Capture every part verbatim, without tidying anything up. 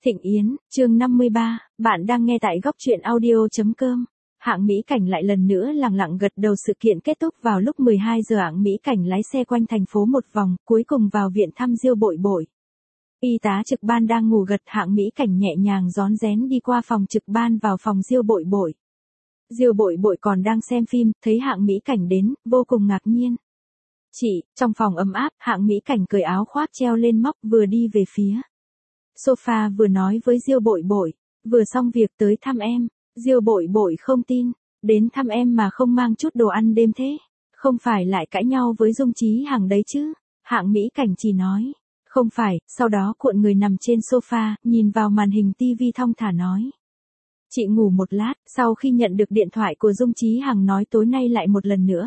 Thịnh Yến, chương năm mươi ba, bạn đang nghe tại góc truyện audio.com. Hạng Mỹ Cảnh lại lần nữa lặng lặng gật đầu. Sự kiện kết thúc vào lúc mười hai giờ. Hạng Mỹ Cảnh lái xe quanh thành phố một vòng, cuối cùng vào viện thăm Diêu Bội Bội. Y tá trực ban đang ngủ gật. Hạng Mỹ Cảnh nhẹ nhàng rón rén đi qua phòng trực ban vào phòng Diêu Bội Bội. Diêu Bội Bội còn đang xem phim, thấy Hạng Mỹ Cảnh đến, vô cùng ngạc nhiên. Chị, trong phòng ấm áp, Hạng Mỹ Cảnh cởi áo khoác treo lên móc vừa đi về phía sofa vừa nói với Diêu Bội Bội, vừa xong việc tới thăm em. Diêu Bội Bội không tin, đến thăm em mà không mang chút đồ ăn đêm thế, không phải lại cãi nhau với Dung Chí Hằng đấy chứ? Hạng Mỹ Cảnh chỉ nói, không phải, sau đó cuộn người nằm trên sofa, nhìn vào màn hình tivi thong thả nói. Chị ngủ một lát, sau khi nhận được điện thoại của Dung Chí Hằng nói tối nay lại một lần nữa.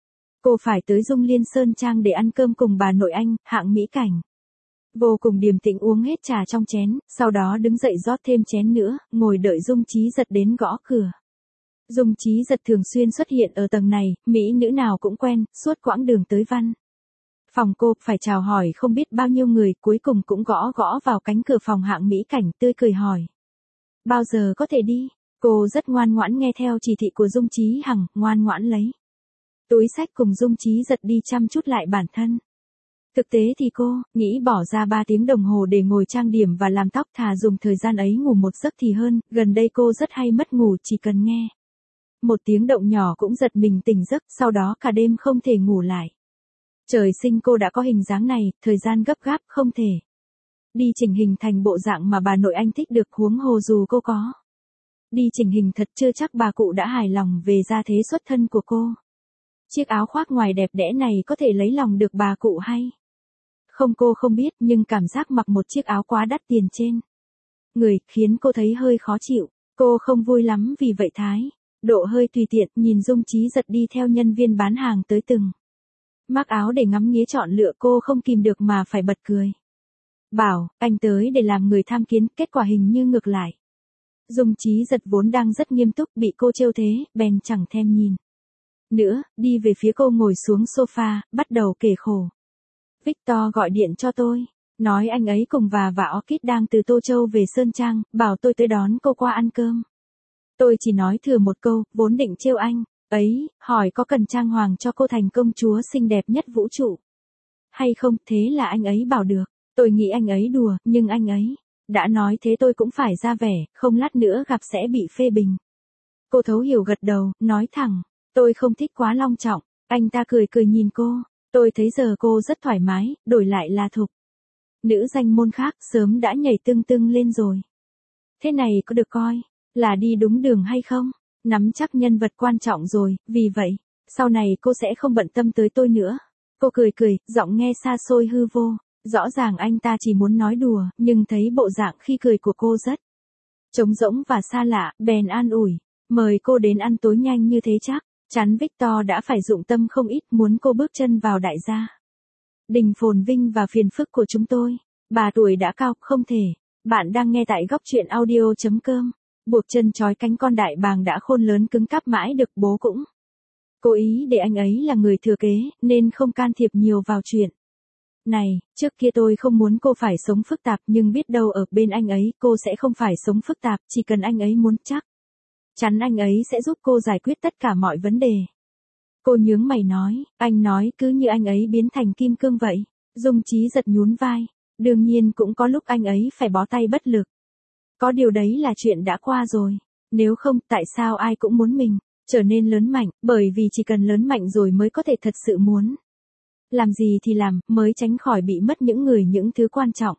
Cô phải tới Dung Liên Sơn Trang để ăn cơm cùng bà nội anh. Hạng Mỹ Cảnh vô cùng điềm tĩnh uống hết trà trong chén, sau đó đứng dậy rót thêm chén nữa, ngồi đợi Dung Chí Giật đến gõ cửa. Dung Chí Giật thường xuyên xuất hiện ở tầng này, mỹ nữ nào cũng quen, suốt quãng đường tới văn phòng cô, phải chào hỏi không biết bao nhiêu người, cuối cùng cũng gõ gõ vào cánh cửa phòng. Hạng Mỹ Cảnh tươi cười hỏi. Bao giờ có thể đi? Cô rất ngoan ngoãn nghe theo chỉ thị của Dung Chí Hằng, ngoan ngoãn lấy túi xách cùng Dung Chí Giật đi chăm chút lại bản thân. Thực tế thì cô nghĩ bỏ ra ba tiếng đồng hồ để ngồi trang điểm và làm tóc, thà dùng thời gian ấy ngủ một giấc thì hơn. Gần đây cô rất hay mất ngủ, chỉ cần nghe một tiếng động nhỏ cũng giật mình tỉnh giấc, sau đó cả đêm không thể ngủ lại. Trời sinh cô đã có hình dáng này, thời gian gấp gáp không thể đi chỉnh hình thành bộ dạng mà bà nội anh thích được, huống hồ dù cô có đi chỉnh hình thật chưa chắc bà cụ đã hài lòng về gia thế xuất thân của cô. Chiếc áo khoác ngoài đẹp đẽ này có thể lấy lòng được bà cụ hay không cô không biết, nhưng cảm giác mặc một chiếc áo quá đắt tiền trên người khiến cô thấy hơi khó chịu. Cô không vui lắm vì vậy thái độ hơi tùy tiện, nhìn Dung Chí Giật đi theo nhân viên bán hàng tới từng mác áo để ngắm nghía chọn lựa, cô không kìm được mà phải bật cười. Bảo, anh tới để làm người tham kiến, kết quả hình như ngược lại. Dung Chí Giật vốn đang rất nghiêm túc, bị cô trêu thế, bèn chẳng thèm nhìn nữa, đi về phía cô ngồi xuống sofa, bắt đầu kể khổ. Victor gọi điện cho tôi, nói anh ấy cùng và và Orchid đang từ Tô Châu về Sơn Trang, bảo tôi tới đón cô qua ăn cơm. Tôi chỉ nói thừa một câu, vốn định trêu anh ấy, hỏi có cần trang hoàng cho cô thành công chúa xinh đẹp nhất vũ trụ hay không, thế là anh ấy bảo được. Tôi nghĩ anh ấy đùa, nhưng anh ấy đã nói thế tôi cũng phải ra vẻ, không lát nữa gặp sẽ bị phê bình. Cô thấu hiểu gật đầu, nói thẳng, tôi không thích quá long trọng. Anh ta cười cười nhìn cô, tôi thấy giờ cô rất thoải mái, đổi lại là Thục nữ danh môn khác sớm đã nhảy tưng tưng lên rồi. Thế này có được coi là đi đúng đường hay không? Nắm chắc nhân vật quan trọng rồi, vì vậy, sau này cô sẽ không bận tâm tới tôi nữa. Cô cười cười, giọng nghe xa xôi hư vô. Rõ ràng anh ta chỉ muốn nói đùa, nhưng thấy bộ dạng khi cười của cô rất trống rỗng và xa lạ, bèn an ủi, mời cô đến ăn tối nhanh như thế chắc chắn Victor đã phải dụng tâm không ít, muốn cô bước chân vào đại gia đình phồn vinh và phiền phức của chúng tôi. Bà tuổi đã cao, không thể. Bạn đang nghe tại góc truyện audio.com. Buộc chân trói cánh con đại bàng đã khôn lớn cứng cáp mãi được, bố cũng cố ý để anh ấy là người thừa kế, nên không can thiệp nhiều vào chuyện này. Trước kia tôi không muốn cô phải sống phức tạp, nhưng biết đâu ở bên anh ấy cô sẽ không phải sống phức tạp, chỉ cần anh ấy muốn chắc chắn anh ấy sẽ giúp cô giải quyết tất cả mọi vấn đề. Cô nhướng mày nói, anh nói cứ như anh ấy biến thành kim cương vậy. Dung Chí Giật nhún vai, đương nhiên cũng có lúc anh ấy phải bó tay bất lực. Có điều đấy là chuyện đã qua rồi. Nếu không, tại sao ai cũng muốn mình trở nên lớn mạnh, bởi vì chỉ cần lớn mạnh rồi mới có thể thật sự muốn làm gì thì làm, mới tránh khỏi bị mất những người những thứ quan trọng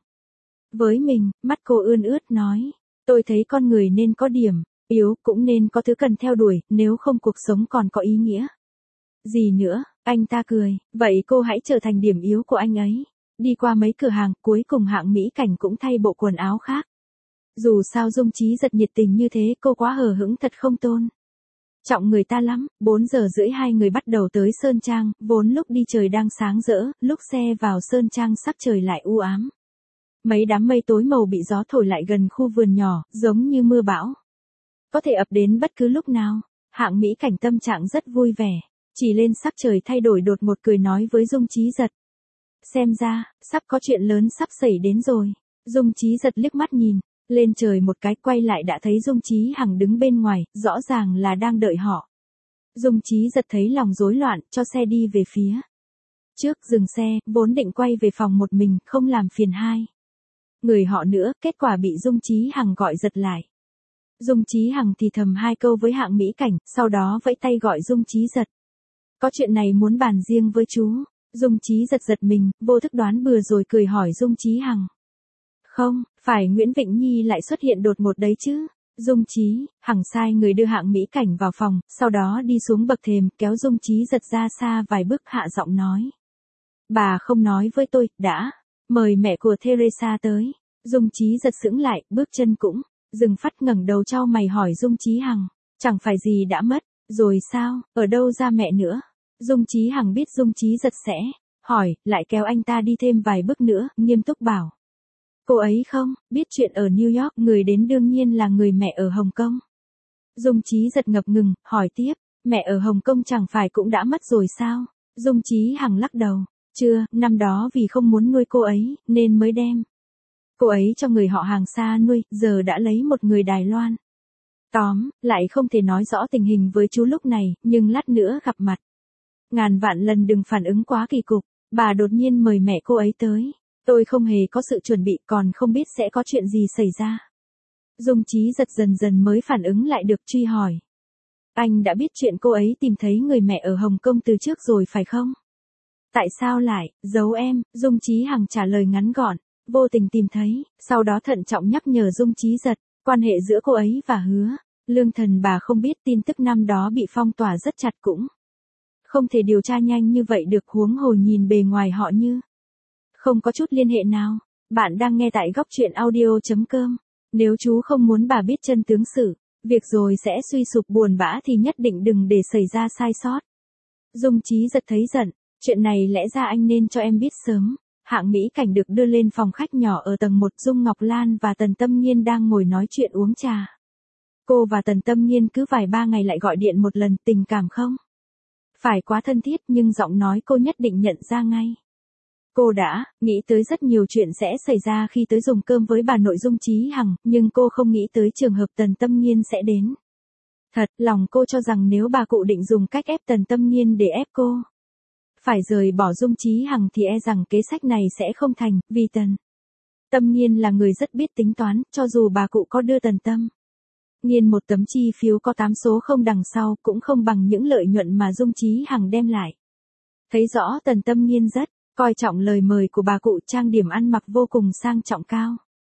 với mình. Mắt cô ươn ướt nói, tôi thấy con người nên có điểm yếu, cũng nên có thứ cần theo đuổi, nếu không cuộc sống còn có ý nghĩa gì nữa. Anh ta cười, vậy cô hãy trở thành điểm yếu của anh ấy. Đi qua mấy cửa hàng, cuối cùng Hạng Mỹ Cảnh cũng thay bộ quần áo khác. Dù sao Dung Chí Giật nhiệt tình như thế, cô quá hờ hững thật không tôn trọng người ta lắm. Bốn giờ rưỡi hai người bắt đầu tới Sơn Trang, vốn lúc đi trời đang sáng rỡ, lúc xe vào Sơn Trang sắc trời lại u ám. Mấy đám mây tối màu bị gió thổi lại gần khu vườn nhỏ, giống như mưa bão có thể ập đến bất cứ lúc nào. Hạng Mỹ Cảnh tâm trạng rất vui vẻ, chỉ lên sắc trời thay đổi đột ngột, cười nói với Dung Chí Giật, xem ra sắp có chuyện lớn sắp xảy đến rồi. Dung Chí Giật liếc mắt nhìn Lên trời một cái, quay lại đã thấy Dung Chí Hằng đứng bên ngoài, rõ ràng là đang đợi họ. Dung Chí Giật thấy lòng rối loạn, cho xe đi về phía trước, dừng xe, vốn định quay về phòng một mình, không làm phiền hai người họ nữa, kết quả bị Dung Chí Hằng gọi giật lại. Dung Chí Hằng thì thầm hai câu với Hạng Mỹ Cảnh, sau đó vẫy tay gọi Dung Chí Giật. Có chuyện này muốn bàn riêng với chú. Dung Chí Giật giật mình, vô thức đoán bừa rồi cười hỏi Dung Chí Hằng. Không, phải Nguyễn Vịnh Nhi lại xuất hiện đột ngột đấy chứ. Dung Chí Hằng sai người đưa Hạng Mỹ Cảnh vào phòng, sau đó đi xuống bậc thềm, kéo Dung Chí Giật ra xa vài bước, hạ giọng nói. Bà không nói với tôi, đã mời mẹ của Teresa tới. Dung Chí Giật sững lại, bước chân cũng dừng phát, ngẩng đầu chau mày hỏi Dung Chí Hằng. Chẳng phải gì đã mất rồi sao, ở đâu ra mẹ nữa? Dung Chí Hằng biết Dung Chí Giật sẽ hỏi, lại kéo anh ta đi thêm vài bước nữa, nghiêm túc bảo. Cô ấy không biết chuyện ở New York, người đến đương nhiên là người mẹ ở Hồng Kông. Dung Chí Giật ngập ngừng, hỏi tiếp, mẹ ở Hồng Kông chẳng phải cũng đã mất rồi sao? Dung Chí Hằng lắc đầu, chưa, năm đó vì không muốn nuôi cô ấy, nên mới đem cô ấy cho người họ hàng xa nuôi, giờ đã lấy một người Đài Loan. Tóm lại không thể nói rõ tình hình với chú lúc này, nhưng lát nữa gặp mặt. Ngàn vạn lần đừng phản ứng quá kỳ cục, bà đột nhiên mời mẹ cô ấy tới. Tôi không hề có sự chuẩn bị, còn không biết sẽ có chuyện gì xảy ra. Dung Chí Giật dần dần mới phản ứng lại được, truy hỏi. Anh đã biết chuyện cô ấy tìm thấy người mẹ ở Hồng Kông từ trước rồi phải không? Tại sao lại giấu em? Dung Chí Hằng trả lời ngắn gọn. Vô tình tìm thấy, sau đó thận trọng nhắc nhở Dung Chí Giật, quan hệ giữa cô ấy và Hứa Lương Thần bà không biết, tin tức năm đó bị phong tỏa rất chặt, cũng không thể điều tra nhanh như vậy được, huống hồ nhìn bề ngoài họ như không có chút liên hệ nào. Bạn đang nghe tại góc truyện audio chấm com. Nếu chú không muốn bà biết chân tướng sự việc rồi sẽ suy sụp buồn bã thì nhất định đừng để xảy ra sai sót. Dung Chí Giật thấy giận, chuyện này lẽ ra anh nên cho em biết sớm. Hạng Mỹ Cảnh được đưa lên phòng khách nhỏ ở tầng một, Dung Ngọc Lan và Tần Tâm Nghiên đang ngồi nói chuyện uống trà. Cô và Tần Tâm Nghiên cứ vài ba ngày lại gọi điện một lần, tình cảm không phải quá thân thiết, nhưng giọng nói cô nhất định nhận ra ngay. Cô đã nghĩ tới rất nhiều chuyện sẽ xảy ra khi tới dùng cơm với bà nội Dung Chí Hằng, nhưng cô không nghĩ tới trường hợp Tần Tâm Nghiên sẽ đến. Thật, lòng cô cho rằng nếu bà cụ định dùng cách ép Tần Tâm Nghiên để ép cô phải rời bỏ Dung Chí Hằng thì e rằng kế sách này sẽ không thành, vì Tần Tâm Nghiên là người rất biết tính toán, cho dù bà cụ có đưa Tần Tâm Nghiên một tấm chi phiếu có tám số không đằng sau, cũng không bằng những lợi nhuận mà Dung Chí Hằng đem lại. Thấy rõ Tần Tâm Nghiên rất coi trọng lời mời của bà cụ, trang điểm ăn mặc vô cùng sang trọng cao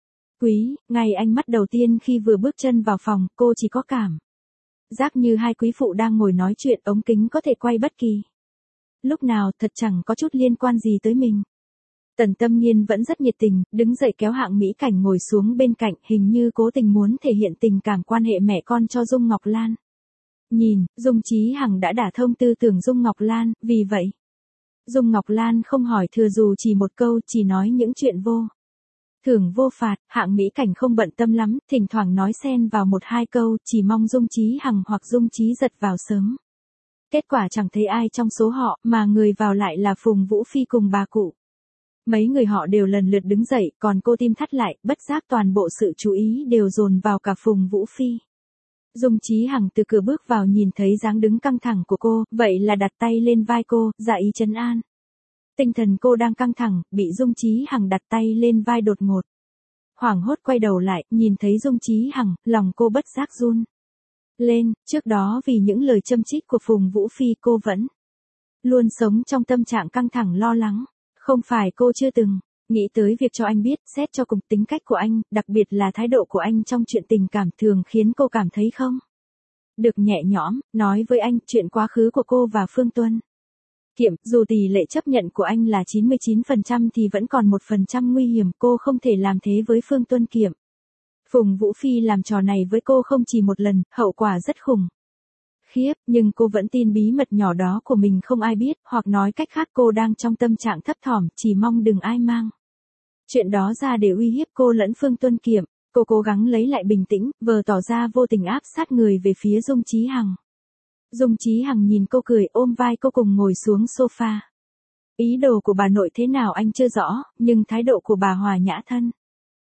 quý. Ngày ánh mắt đầu tiên khi vừa bước chân vào phòng, cô chỉ có cảm giác như hai quý phụ đang ngồi nói chuyện, ống kính có thể quay bất kỳ lúc nào, thật chẳng có chút liên quan gì tới mình. Tần Tâm Nghiên vẫn rất nhiệt tình, đứng dậy kéo Hạng Mỹ Cảnh ngồi xuống bên cạnh, hình như cố tình muốn thể hiện tình cảm quan hệ mẹ con cho Dung Ngọc Lan. Nhìn, Dung Chí Hằng đã đả thông tư tưởng Dung Ngọc Lan, vì vậy Dung Ngọc Lan không hỏi thừa dù chỉ một câu, chỉ nói những chuyện vô thưởng vô phạt. Hạng Mỹ Cảnh không bận tâm lắm, thỉnh thoảng nói xen vào một hai câu, chỉ mong Dung Chí Hằng hoặc Dung Chí Giật vào sớm. Kết quả chẳng thấy ai trong số họ, mà người vào lại là Phùng Vũ Phi cùng bà cụ. Mấy người họ đều lần lượt đứng dậy, còn cô tim thắt lại, bất giác toàn bộ sự chú ý đều dồn vào cả Phùng Vũ Phi. Dung Chí Hằng từ cửa bước vào, nhìn thấy dáng đứng căng thẳng của cô, vậy là đặt tay lên vai cô, dạ ý trấn an. Tinh thần cô đang căng thẳng, bị Dung Chí Hằng đặt tay lên vai đột ngột. Hoảng hốt quay đầu lại, nhìn thấy Dung Chí Hằng, lòng cô bất giác run lên, trước đó vì những lời châm chích của Phùng Vũ Phi cô vẫn luôn sống trong tâm trạng căng thẳng lo lắng. Không phải cô chưa từng nghĩ tới việc cho anh biết, xét cho cùng tính cách của anh, đặc biệt là thái độ của anh trong chuyện tình cảm thường khiến cô cảm thấy không được nhẹ nhõm, nói với anh chuyện quá khứ của cô và Phương Tuân Kiệm, dù tỷ lệ chấp nhận của anh là chín mươi chín phần trăm thì vẫn còn một phần trăm nguy hiểm, cô không thể làm thế với Phương Tuân Kiệm. Phùng Vũ Phi làm trò này với cô không chỉ một lần, hậu quả rất khủng khiếp, nhưng cô vẫn tin bí mật nhỏ đó của mình không ai biết, hoặc nói cách khác cô đang trong tâm trạng thấp thỏm, chỉ mong đừng ai mang chuyện đó ra để uy hiếp cô lẫn Phương Tuân Kiệm. Cô cố gắng lấy lại bình tĩnh, vờ tỏ ra vô tình áp sát người về phía Dung Chí Hằng. Dung Chí Hằng nhìn cô cười, ôm vai cô cùng ngồi xuống sofa. Ý đồ của bà nội thế nào anh chưa rõ, nhưng thái độ của bà hòa nhã thân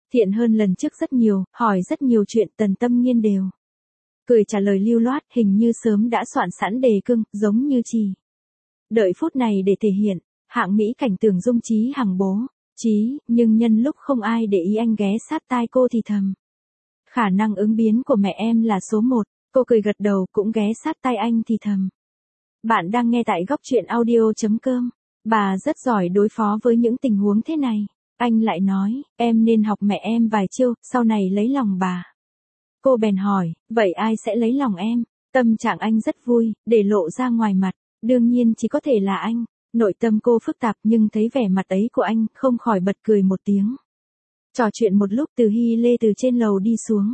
Thiện hơn lần trước rất nhiều, hỏi rất nhiều chuyện Tần Tâm Nghiên đều cười trả lời lưu loát, hình như sớm đã soạn sẵn đề cương, giống như chỉ đợi phút này để thể hiện. Hạng Mỹ Cảnh tưởng Dung Chí Hằng bố trí, nhưng nhân lúc không ai để ý anh ghé sát tai cô thì thầm. Khả năng ứng biến của mẹ em là số một. Cô cười gật đầu, cũng ghé sát tai anh thì thầm. Bạn đang nghe tại góc truyện audio.com. Bà rất giỏi đối phó với những tình huống thế này. Anh lại nói, em nên học mẹ em vài chiêu, sau này lấy lòng bà. Cô bèn hỏi, vậy ai sẽ lấy lòng em? Tâm trạng anh rất vui, để lộ ra ngoài mặt. Đương nhiên chỉ có thể là anh. Nội tâm cô phức tạp nhưng thấy vẻ mặt ấy của anh, không khỏi bật cười một tiếng. Trò chuyện một lúc Từ Hy Lê từ trên lầu đi xuống.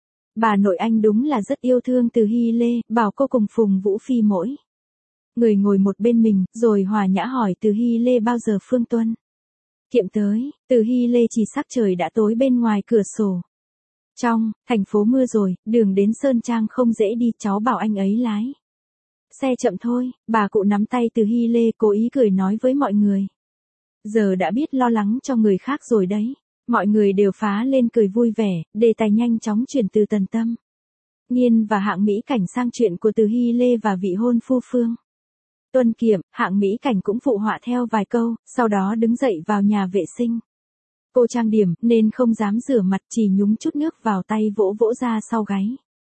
Bà nội anh đúng là rất yêu thương Từ Hy Lê, bảo cô cùng Phùng Vũ Phi mỗi người ngồi một bên mình, rồi hòa nhã hỏi Từ Hy Lê bao giờ Phương Tuân Kiệm tới. Từ Hy Lê chỉ sắc trời đã tối bên ngoài cửa sổ. Trong thành phố mưa rồi, đường đến Sơn Trang không dễ đi, cháu bảo anh ấy lái xe chậm thôi. Bà cụ nắm tay Từ Hy Lê cố ý cười nói với mọi người. Giờ đã biết lo lắng cho người khác rồi đấy. Mọi người đều phá lên cười vui vẻ, đề tài nhanh chóng chuyển từ Tần Tâm Nghiên và Hạng Mỹ Cảnh sang chuyện của Từ Hy Lê và vị hôn phu Phương Tuân Kiệm. Hạng Mỹ Cảnh cũng phụ họa theo vài câu, sau đó đứng dậy vào nhà vệ sinh. Cô trang điểm, nên không dám rửa mặt, chỉ nhúng chút nước vào tay vỗ vỗ ra sau gáy.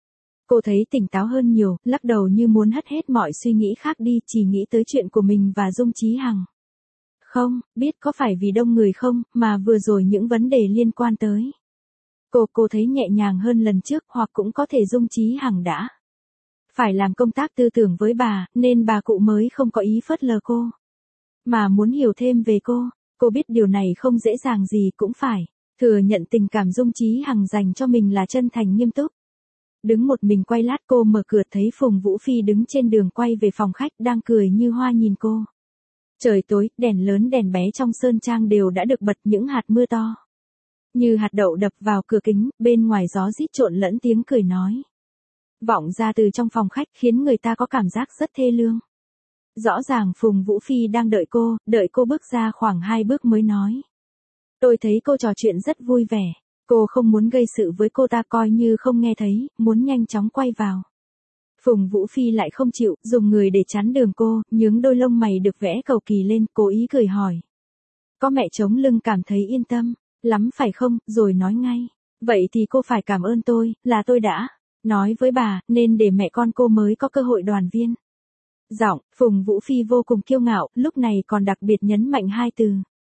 Cô thấy tỉnh táo hơn nhiều, lắc đầu như muốn hất hết mọi suy nghĩ khác đi, chỉ nghĩ tới chuyện của mình và Dung Chí Hằng. Không, biết có phải vì đông người không, mà vừa rồi những vấn đề liên quan tới Cô, cô thấy nhẹ nhàng hơn lần trước, hoặc cũng có thể Dung Chí Hằng đã phải làm công tác tư tưởng với bà, nên bà cụ mới không có ý phớt lờ cô, mà muốn hiểu thêm về cô. Cô biết điều này không dễ dàng gì, cũng phải thừa nhận tình cảm Dung Chí Hằng dành cho mình là chân thành nghiêm túc. Đứng một mình quay lát, cô mở cửa thấy Phùng Vũ Phi đứng trên đường quay về phòng khách, đang cười như hoa nhìn cô. Trời tối, đèn lớn đèn bé trong Sơn Trang đều đã được bật, những hạt mưa to như hạt đậu đập vào cửa kính, bên ngoài gió rít trộn lẫn tiếng cười nói vọng ra từ trong phòng khách, khiến người ta có cảm giác rất thê lương. Rõ ràng Phùng Vũ Phi đang đợi cô, đợi cô bước ra khoảng hai bước mới nói. Tôi thấy cô trò chuyện rất vui vẻ. Cô không muốn gây sự với cô ta, coi như không nghe thấy, muốn nhanh chóng quay vào. Phùng Vũ Phi lại không chịu, dùng người để chắn đường cô, nhướng đôi lông mày được vẽ cầu kỳ lên, cố ý cười hỏi. Có mẹ chống lưng cảm thấy yên tâm lắm phải không? Rồi nói ngay. Vậy thì cô phải cảm ơn tôi, là tôi đã nói với bà, nên để mẹ con cô mới có cơ hội đoàn viên. Giọng Phùng Vũ Phi vô cùng kiêu ngạo, lúc này còn đặc biệt nhấn mạnh hai từ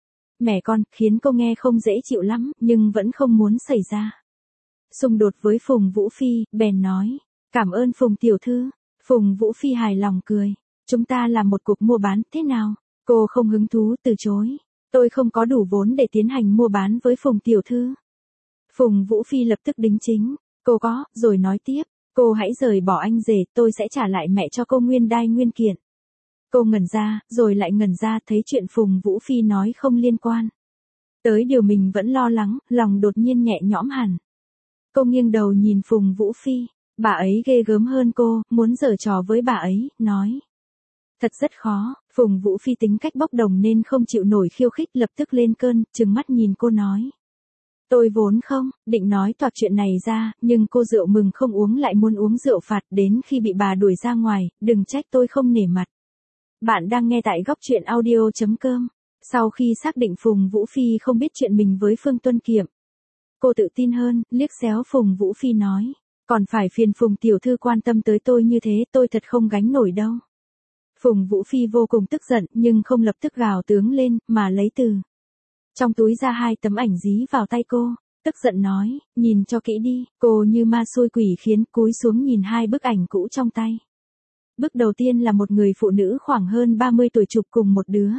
mẹ con, khiến cô nghe không dễ chịu lắm, nhưng vẫn không muốn xảy ra xung đột với Phùng Vũ Phi, bèn nói. Cảm ơn Phùng tiểu thư. Phùng Vũ Phi hài lòng cười. Chúng ta làm một cuộc mua bán, thế nào? Cô không hứng thú từ chối. Tôi không có đủ vốn để tiến hành mua bán với Phùng tiểu thư. Phùng Vũ Phi lập tức đính chính. Cô có, rồi nói tiếp. Cô hãy rời bỏ anh rể, tôi sẽ trả lại mẹ cho cô nguyên đai nguyên kiện. Cô ngẩn ra, rồi lại ngẩn ra, thấy chuyện Phùng Vũ Phi nói không liên quan tới điều mình vẫn lo lắng, lòng đột nhiên nhẹ nhõm hẳn. Cô nghiêng đầu nhìn Phùng Vũ Phi, bà ấy ghê gớm hơn cô, muốn giở trò với bà ấy, nói. Thật rất khó. Phùng Vũ Phi tính cách bốc đồng nên không chịu nổi khiêu khích, lập tức lên cơn, trừng mắt nhìn cô nói. Tôi vốn không định nói toạc chuyện này ra, nhưng cô rượu mừng không uống lại muốn uống rượu phạt, đến khi bị bà đuổi ra ngoài, đừng trách tôi không nể mặt. Bạn đang nghe tại góc truyện audio.com. Sau khi xác định Phùng Vũ Phi không biết chuyện mình với Phương Tuân Kiệm, cô tự tin hơn, liếc xéo Phùng Vũ Phi nói. Còn phải phiền Phùng tiểu thư quan tâm tới tôi như thế, tôi thật không gánh nổi đâu. Phùng Vũ Phi vô cùng tức giận, nhưng không lập tức gào tướng lên, mà lấy từ trong túi ra hai tấm ảnh dí vào tay cô, tức giận nói, nhìn cho kỹ đi. Cô như ma xui quỷ khiến, cúi xuống nhìn hai bức ảnh cũ trong tay. Bức đầu tiên là một người phụ nữ khoảng hơn ba mươi tuổi chụp cùng một đứa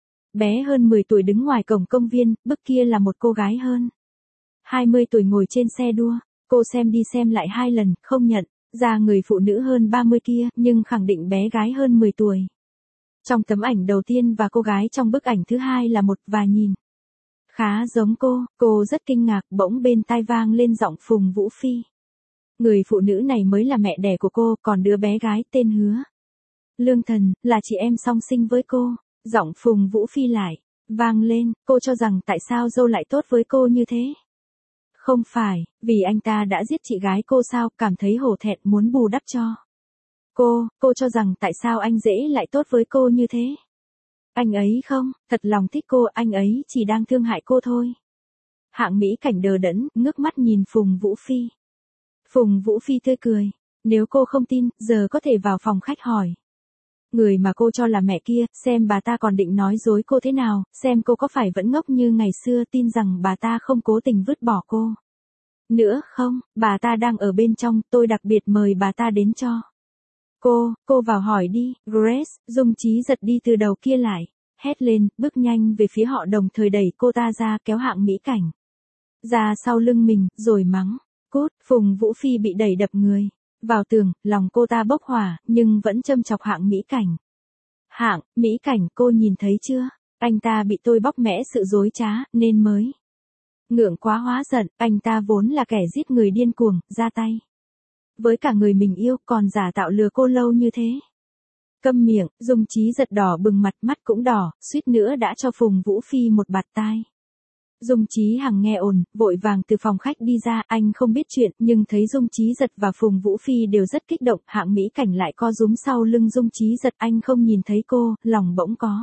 bé hơn mười tuổi đứng ngoài cổng công viên, bức kia là một cô gái hơn hai mươi tuổi ngồi trên xe đua. Cô xem đi xem lại hai lần, không nhận ra người phụ nữ hơn ba mươi kia, nhưng khẳng định bé gái hơn mười tuổi. Trong tấm ảnh đầu tiên và cô gái trong bức ảnh thứ hai là một và nhìn khá giống cô, cô rất kinh ngạc, bỗng bên tai vang lên giọng Phùng Vũ Phi. Người phụ nữ này mới là mẹ đẻ của cô, còn đứa bé gái tên Hứa Lương Thần, là chị em song sinh với cô. Giọng Phùng Vũ Phi lại vang lên, cô cho rằng tại sao dâu lại tốt với cô như thế. Không phải, vì anh ta đã giết chị gái cô sao, cảm thấy hổ thẹn muốn bù đắp cho cô, cô cho rằng tại sao anh dễ lại tốt với cô như thế. Anh ấy không, thật lòng thích cô, anh ấy chỉ đang thương hại cô thôi. Hạng Mỹ Cảnh đờ đẫn, ngước mắt nhìn Phùng Vũ Phi. Phùng Vũ Phi tươi cười, nếu cô không tin, giờ có thể vào phòng khách hỏi. Người mà cô cho là mẹ kia, xem bà ta còn định nói dối cô thế nào, xem cô có phải vẫn ngốc như ngày xưa tin rằng bà ta không cố tình vứt bỏ cô. Nữa không, bà ta đang ở bên trong, tôi đặc biệt mời bà ta đến cho. Cô, cô vào hỏi đi, Grace, Dung Chí giật đi từ đầu kia lại, hét lên, bước nhanh về phía họ đồng thời đẩy cô ta ra kéo Hạng Mỹ Cảnh ra sau lưng mình, rồi mắng, cút, Phùng Vũ Phi bị đẩy đập người vào tường, lòng cô ta bốc hỏa, nhưng vẫn châm chọc Hạng Mỹ Cảnh. Hạng, Mỹ Cảnh, cô nhìn thấy chưa, anh ta bị tôi bóc mẽ sự dối trá, nên mới ngượng quá hóa giận, anh ta vốn là kẻ giết người điên cuồng, ra tay với cả người mình yêu, còn giả tạo lừa cô lâu như thế. Câm miệng, Dung Chí giật đỏ bừng mặt, mắt cũng đỏ, suýt nữa đã cho Phùng Vũ Phi một bạt tai. Dung Chí Hằng nghe ồn, vội vàng từ phòng khách đi ra, anh không biết chuyện, nhưng thấy Dung Chí giật và Phùng Vũ Phi đều rất kích động, Hạng Mỹ Cảnh lại co rúm sau lưng Dung Chí giật, anh không nhìn thấy cô, lòng bỗng có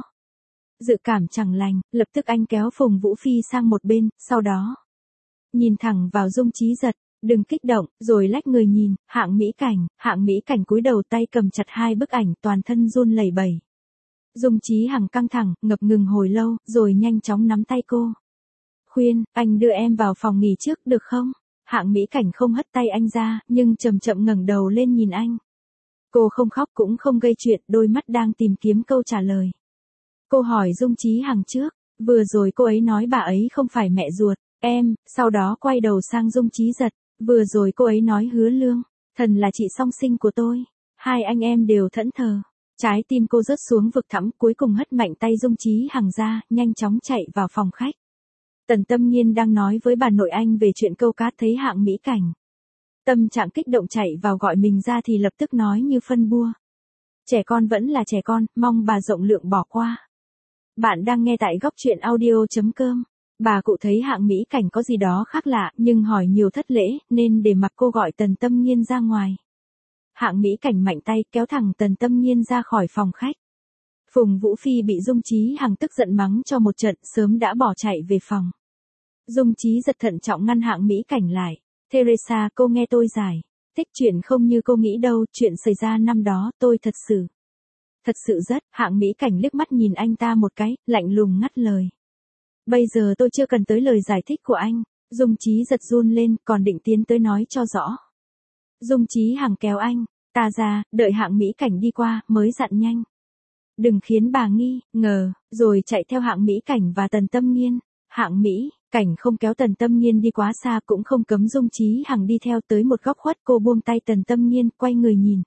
dự cảm chẳng lành, lập tức anh kéo Phùng Vũ Phi sang một bên, sau đó nhìn thẳng vào Dung Chí giật. Đừng kích động, rồi lách người nhìn, Hạng Mỹ Cảnh, Hạng Mỹ Cảnh cúi đầu tay cầm chặt hai bức ảnh, toàn thân run lẩy bẩy. Dung Chí Hằng căng thẳng, ngập ngừng hồi lâu, rồi nhanh chóng nắm tay cô. Khuyên, anh đưa em vào phòng nghỉ trước được không? Hạng Mỹ Cảnh không hất tay anh ra, nhưng chậm chậm ngẩng đầu lên nhìn anh. Cô không khóc cũng không gây chuyện, đôi mắt đang tìm kiếm câu trả lời. Cô hỏi Dung Chí Hằng trước, vừa rồi cô ấy nói bà ấy không phải mẹ ruột, em, sau đó quay đầu sang Dung Chí giật. Vừa rồi cô ấy nói Hứa Lương, thần là chị song sinh của tôi. Hai anh em đều thẫn thờ. Trái tim cô rớt xuống vực thẳm, cuối cùng hất mạnh tay Dung Chí Hằng ra, nhanh chóng chạy vào phòng khách. Tần Tâm Nghiên đang nói với bà nội anh về chuyện câu cá, thấy Hạng Mỹ Cảnh tâm trạng kích động chạy vào gọi mình ra thì lập tức nói như phân bua. Trẻ con vẫn là trẻ con, mong bà rộng lượng bỏ qua. Bạn đang nghe tại góc truyện audio chấm com. Bà cụ thấy Hạng Mỹ Cảnh có gì đó khác lạ, nhưng hỏi nhiều thất lễ, nên để mặc cô gọi Tần Tâm Nghiên ra ngoài. Hạng Mỹ Cảnh mạnh tay kéo thẳng Tần Tâm Nghiên ra khỏi phòng khách. Phùng Vũ Phi bị Dung Chí Hằng tức giận mắng cho một trận, sớm đã bỏ chạy về phòng. Dung Chí giật thận trọng ngăn Hạng Mỹ Cảnh lại. Teresa, cô nghe tôi giải thích chuyện không như cô nghĩ đâu, chuyện xảy ra năm đó, tôi thật sự, thật sự rất, Hạng Mỹ Cảnh liếc mắt nhìn anh ta một cái, lạnh lùng ngắt lời. Bây giờ tôi chưa cần tới lời giải thích của anh. Dung Chí giật run lên, còn định tiến tới nói cho rõ. Dung Chí Hằng kéo anh ta ra, đợi Hạng Mỹ Cảnh đi qua, mới dặn nhanh. Đừng khiến bà nghi ngờ, rồi chạy theo Hạng Mỹ Cảnh và Tần Tâm Nghiên. Hạng Mỹ Cảnh không kéo Tần Tâm Nghiên đi quá xa, cũng không cấm Dung Chí Hằng đi theo, tới một góc khuất, cô buông tay Tần Tâm Nghiên, quay người nhìn.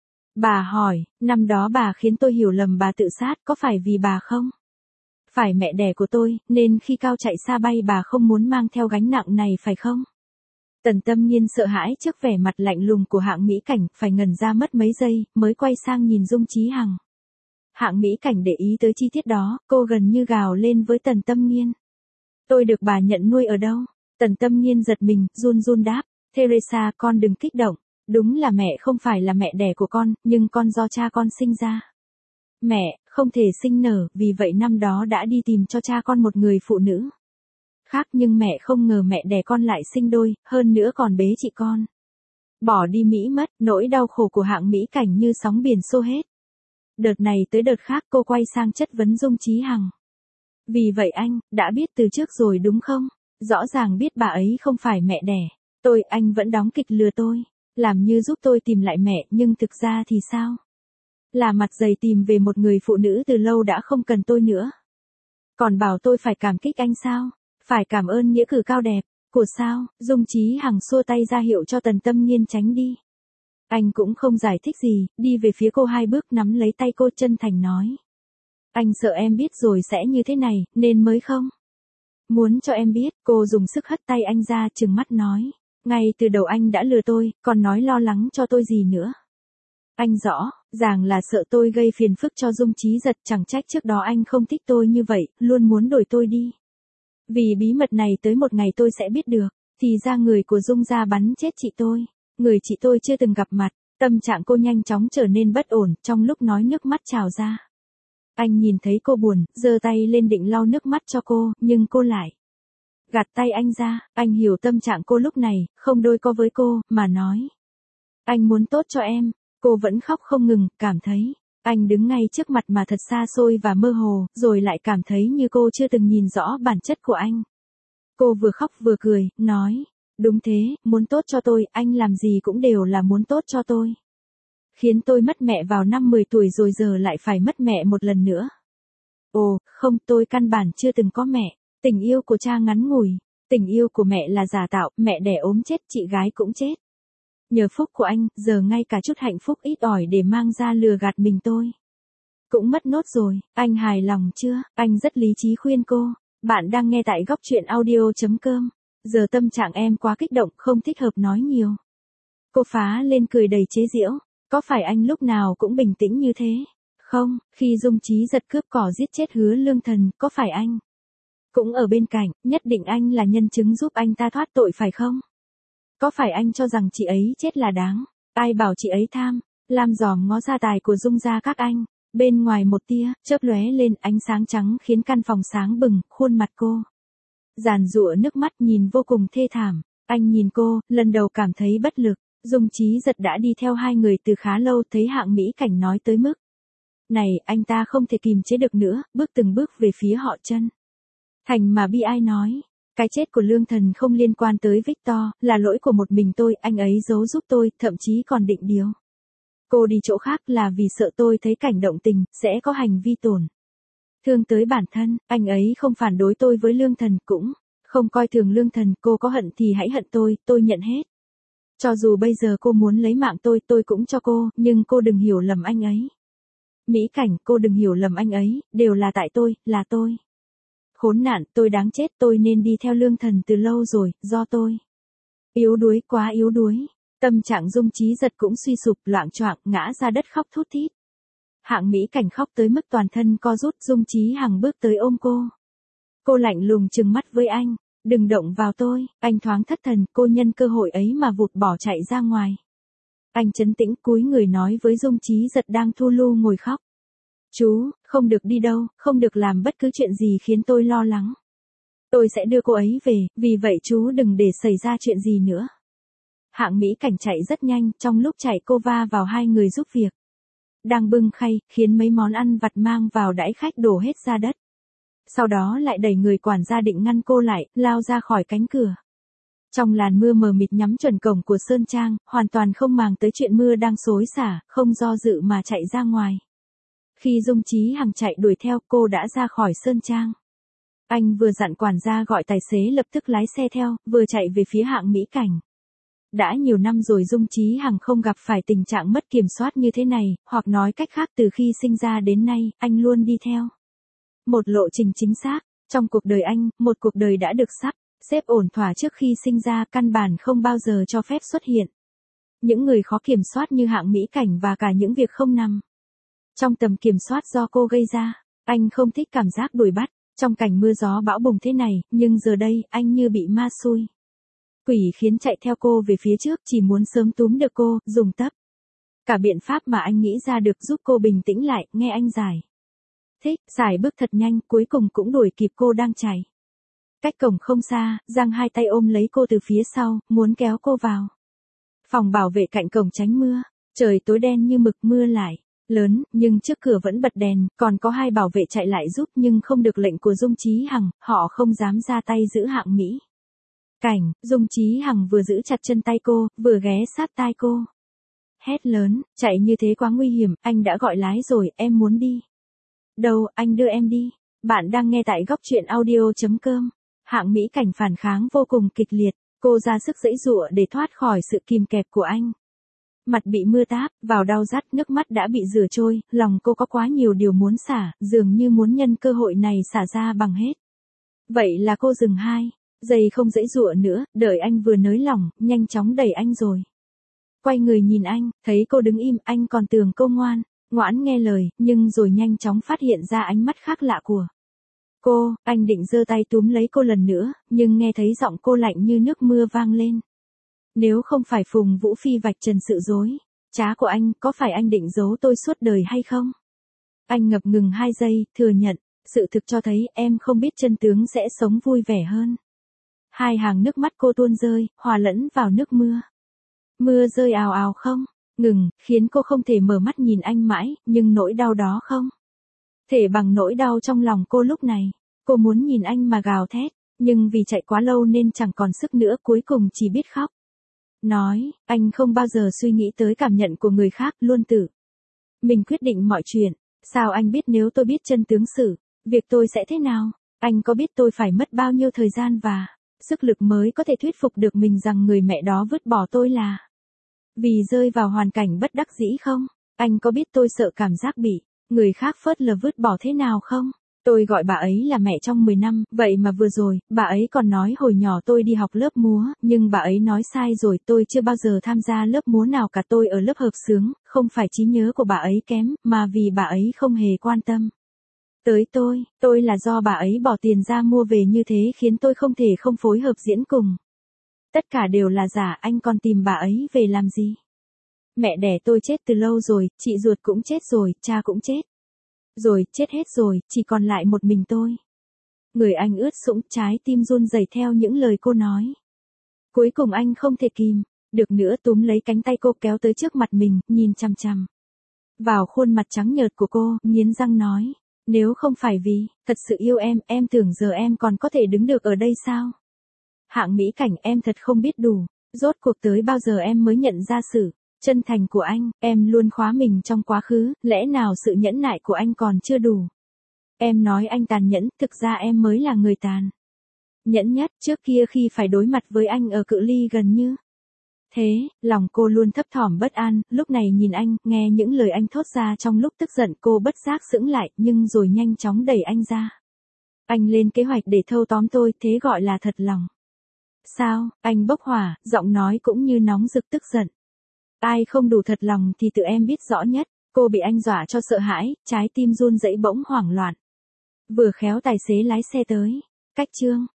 Bà hỏi, năm đó bà khiến tôi hiểu lầm bà tự sát, có phải vì bà không? Phải mẹ đẻ của tôi, nên khi Cao chạy xa bay bà không muốn mang theo gánh nặng này phải không? Tần Tâm Nghiên sợ hãi trước vẻ mặt lạnh lùng của Hạng Mỹ Cảnh, phải ngẩn ra mất mấy giây, mới quay sang nhìn Dung Chí Hằng. Hạng Mỹ Cảnh để ý tới chi tiết đó, cô gần như gào lên với Tần Tâm Nghiên. Tôi được bà nhận nuôi ở đâu? Tần Tâm Nghiên giật mình, run run đáp. Teresa, con đừng kích động. Đúng là mẹ không phải là mẹ đẻ của con, nhưng con do cha con sinh ra. Mẹ, không thể sinh nở, vì vậy năm đó đã đi tìm cho cha con một người phụ nữ khác, nhưng mẹ không ngờ mẹ đẻ con lại sinh đôi, hơn nữa còn bế chị con bỏ đi Mỹ mất. Nỗi đau khổ của Hạng Mỹ Cảnh như sóng biển xô hết. Đợt này tới đợt khác, cô quay sang chất vấn Dung Chí Hằng. Vì vậy anh, đã biết từ trước rồi đúng không? Rõ ràng biết bà ấy không phải mẹ đẻ. Tôi, anh vẫn đóng kịch lừa tôi. Làm như giúp tôi tìm lại mẹ, nhưng thực ra thì sao? Là mặt dày tìm về một người phụ nữ từ lâu đã không cần tôi nữa. Còn bảo tôi phải cảm kích anh sao? Phải cảm ơn nghĩa cử cao đẹp của sao? Dung Chí Hằng xua tay ra hiệu cho Tần Tâm Nghiên tránh đi. Anh cũng không giải thích gì, đi về phía cô hai bước, nắm lấy tay cô chân thành nói. Anh sợ em biết rồi sẽ như thế này, nên mới không muốn cho em biết. Cô dùng sức hất tay anh ra, trừng mắt nói. Ngay từ đầu anh đã lừa tôi, còn nói lo lắng cho tôi gì nữa. Anh rõ ràng là sợ tôi gây phiền phức cho Dung Chí giật, chẳng trách trước đó anh không thích tôi như vậy, luôn muốn đuổi tôi đi. Vì bí mật này tới một ngày tôi sẽ biết được, Thì ra người của Dung gia bắn chết chị tôi. Người chị tôi chưa từng gặp mặt. Tâm trạng cô nhanh chóng trở nên bất ổn, trong lúc nói nước mắt trào ra. Anh nhìn thấy cô buồn, giơ tay lên định lau nước mắt cho cô, nhưng cô lại gạt tay anh ra. Anh hiểu tâm trạng cô lúc này, không đôi co với cô, mà nói. Anh muốn tốt cho em. Cô vẫn khóc không ngừng, cảm thấy anh đứng ngay trước mặt mà thật xa xôi và mơ hồ, rồi lại cảm thấy như cô chưa từng nhìn rõ bản chất của anh. Cô vừa khóc vừa cười, nói. Đúng thế, muốn tốt cho tôi, anh làm gì cũng đều là muốn tốt cho tôi. Khiến tôi mất mẹ vào năm mười tuổi rồi giờ lại phải mất mẹ một lần nữa. Ồ, không, tôi căn bản chưa từng có mẹ. Tình yêu của cha ngắn ngủi. Tình yêu của mẹ là giả tạo, mẹ đẻ ốm chết, chị gái cũng chết. Nhờ phúc của anh, giờ ngay cả chút hạnh phúc ít ỏi để mang ra lừa gạt mình tôi cũng mất nốt rồi. Anh hài lòng chưa? Anh rất lý trí khuyên cô. Bạn đang nghe tại góc truyện audio.com. Giờ tâm trạng em quá kích động, không thích hợp nói nhiều. Cô phá lên cười đầy chế giễu. Có phải anh lúc nào cũng bình tĩnh như thế? Không, khi Dung Chí Giật cướp cỏ giết chết Hứa Lương Thần, có phải anh cũng ở bên cạnh, nhất định anh là nhân chứng giúp anh ta thoát tội phải không? Có phải anh cho rằng chị ấy chết là đáng? Ai bảo chị ấy tham? Lam dòm ngó gia tài của Dung gia các anh. Bên ngoài một tia, chớp lóe lên ánh sáng trắng khiến căn phòng sáng bừng, khuôn mặt cô giàn giụa nước mắt nhìn vô cùng thê thảm. Anh nhìn cô, lần đầu cảm thấy bất lực. Dung Chí Giật đã đi theo hai người từ khá lâu, thấy Hạng Mỹ Cảnh nói tới mức này, anh ta không thể kìm chế được nữa, bước từng bước về phía họ Chân Thành mà bi ai nói. Cái chết của Lương Thần không liên quan tới Victor, là lỗi của một mình tôi, anh ấy giấu giúp tôi, thậm chí còn định điều cô đi chỗ khác là vì sợ tôi thấy cảnh động tình, sẽ có hành vi tổn thương tới bản thân. Anh ấy không phản đối tôi với Lương Thần, cũng không coi thường Lương Thần. Cô có hận thì hãy hận tôi, tôi nhận hết. Cho dù bây giờ cô muốn lấy mạng tôi, tôi cũng cho cô, nhưng cô đừng hiểu lầm anh ấy. Mỹ Cảnh, cô đừng hiểu lầm anh ấy, đều là tại tôi, là tôi. Khốn nạn, tôi đáng chết, tôi nên đi theo Lương Thần từ lâu rồi, do tôi yếu đuối, quá yếu đuối. Tâm trạng Dung Chí Giật cũng suy sụp, loạng choạng, ngã ra đất khóc thút thít. Hạng Mỹ Cảnh khóc tới mức toàn thân co rút. Dung Chí Hằng bước tới ôm cô. Cô lạnh lùng trừng mắt với anh. Đừng động vào tôi. Anh thoáng thất thần, cô nhân cơ hội ấy mà vụt bỏ chạy ra ngoài. Anh trấn tĩnh cúi người nói với Dung Chí Giật đang thu lu ngồi khóc. Chú, không được đi đâu, không được làm bất cứ chuyện gì khiến tôi lo lắng. Tôi sẽ đưa cô ấy về, vì vậy chú đừng để xảy ra chuyện gì nữa. Hạng Mỹ Cảnh chạy rất nhanh, trong lúc chạy cô va vào hai người giúp việc đang bưng khay, khiến mấy món ăn vặt mang vào đãi khách đổ hết ra đất. Sau đó lại đẩy người quản gia định ngăn cô lại, lao ra khỏi cánh cửa. Trong làn mưa mờ mịt nhắm chuẩn cổng của Sơn Trang, hoàn toàn không màng tới chuyện mưa đang xối xả, không do dự mà chạy ra ngoài. Khi Dung Chí Hằng chạy đuổi theo, cô đã ra khỏi Sơn Trang. Anh vừa dặn quản gia gọi tài xế lập tức lái xe theo, vừa chạy về phía Hạng Mỹ Cảnh. Đã nhiều năm rồi Dung Chí Hằng không gặp phải tình trạng mất kiểm soát như thế này, hoặc nói cách khác từ khi sinh ra đến nay, anh luôn đi theo một lộ trình chính xác. Trong cuộc đời anh, một cuộc đời đã được sắp xếp ổn thỏa trước khi sinh ra, căn bản không bao giờ cho phép xuất hiện những người khó kiểm soát như Hạng Mỹ Cảnh và cả những việc không nằm trong tầm kiểm soát do cô gây ra. Anh không thích cảm giác đuổi bắt trong cảnh mưa gió bão bùng thế này, nhưng giờ đây, anh như bị ma xui quỷ khiến chạy theo cô về phía trước, chỉ muốn sớm túm được cô, dùng tất cả biện pháp mà anh nghĩ ra được giúp cô bình tĩnh lại, nghe anh giải thích, giải bước thật nhanh, cuối cùng cũng đuổi kịp cô đang chạy. Cách cổng không xa, giang hai tay ôm lấy cô từ phía sau, muốn kéo cô vào phòng bảo vệ cạnh cổng tránh mưa. Trời tối đen như mực, mưa lại lớn, nhưng trước cửa vẫn bật đèn, còn có hai bảo vệ chạy lại giúp nhưng không được lệnh của Dung Chí Hằng, họ không dám ra tay giữ Hạng Mỹ Cảnh. Dung Chí Hằng vừa giữ chặt chân tay cô, vừa ghé sát tai cô. Hét lớn, chạy như thế quá nguy hiểm, anh đã gọi lái rồi, em muốn đi đâu, anh đưa em đi. Bạn đang nghe tại góc truyện audio.com. Hạng Mỹ Cảnh phản kháng vô cùng kịch liệt, cô ra sức giãy giụa để thoát khỏi sự kìm kẹp của anh. Mặt bị mưa táp, vào đau rát, nước mắt đã bị rửa trôi, lòng cô có quá nhiều điều muốn xả, dường như muốn nhân cơ hội này xả ra bằng hết. Vậy là cô dừng hai giây không giãy giụa nữa, đợi anh vừa nới lỏng, nhanh chóng đẩy anh rồi quay người nhìn anh, thấy cô đứng im, anh còn tưởng cô ngoan ngoãn nghe lời, nhưng rồi nhanh chóng phát hiện ra ánh mắt khác lạ của Cô, anh định giơ tay túm lấy cô lần nữa, nhưng nghe thấy giọng cô lạnh như nước mưa vang lên. Nếu không phải Phùng Vũ Phi vạch trần sự dối trá của anh, có phải anh định giấu tôi suốt đời hay không? Anh ngập ngừng hai giây, thừa nhận, sự thực cho thấy em không biết chân tướng sẽ sống vui vẻ hơn. Hai hàng nước mắt cô tuôn rơi, hòa lẫn vào nước mưa. Mưa rơi ào ào không ngừng, khiến cô không thể mở mắt nhìn anh mãi, nhưng nỗi đau đó không thể bằng nỗi đau trong lòng cô lúc này. Cô muốn nhìn anh mà gào thét, nhưng vì chạy quá lâu nên chẳng còn sức nữa, cuối cùng chỉ biết khóc. Nói, anh không bao giờ suy nghĩ tới cảm nhận của người khác, luôn tự mình quyết định mọi chuyện. Sao anh biết nếu tôi biết chân tướng sự việc tôi sẽ thế nào? Anh có biết tôi phải mất bao nhiêu thời gian và sức lực mới có thể thuyết phục được mình rằng người mẹ đó vứt bỏ tôi là vì rơi vào hoàn cảnh bất đắc dĩ không? Anh có biết tôi sợ cảm giác bị người khác phớt lờ vứt bỏ thế nào không? Tôi gọi bà ấy là mẹ trong mười năm, vậy mà vừa rồi, bà ấy còn nói hồi nhỏ tôi đi học lớp múa, nhưng bà ấy nói sai rồi, tôi chưa bao giờ tham gia lớp múa nào cả, tôi ở lớp hợp xướng, không phải trí nhớ của bà ấy kém, mà vì bà ấy không hề quan tâm tới tôi, tôi là do bà ấy bỏ tiền ra mua về như thế khiến tôi không thể không phối hợp diễn cùng. Tất cả đều là giả, anh còn tìm bà ấy về làm gì? Mẹ đẻ tôi chết từ lâu rồi, chị ruột cũng chết rồi, cha cũng chết rồi, chết hết rồi, chỉ còn lại một mình tôi. Người anh ướt sũng, trái tim run rẩy theo những lời cô nói. Cuối cùng anh không thể kìm được nữa, túm lấy cánh tay cô kéo tới trước mặt mình, nhìn chằm chằm vào khuôn mặt trắng nhợt của cô, nghiến răng nói, nếu không phải vì thật sự yêu em, em tưởng giờ em còn có thể đứng được ở đây sao? Hạng mỹ cảnh, em thật không biết đủ, rốt cuộc tới bao giờ em mới nhận ra sự chân thành của anh, em luôn khóa mình trong quá khứ, lẽ nào sự nhẫn nại của anh còn chưa đủ? Em nói anh tàn nhẫn, thực ra em mới là người tàn nhẫn nhất. Trước kia khi phải đối mặt với anh ở cự ly gần như thế, lòng cô luôn thấp thỏm bất an, lúc này nhìn anh, nghe những lời anh thốt ra trong lúc tức giận, cô bất giác sững lại, nhưng rồi nhanh chóng đẩy anh ra. Anh lên kế hoạch để thâu tóm tôi, thế gọi là thật lòng sao? Anh bốc hỏa, giọng nói cũng như nóng rực tức giận. Ai không đủ thật lòng thì tự em biết rõ nhất. Cô bị anh dọa cho sợ hãi, trái tim run rẩy bỗng hoảng loạn. Vừa khéo tài xế lái xe tới. Cách chương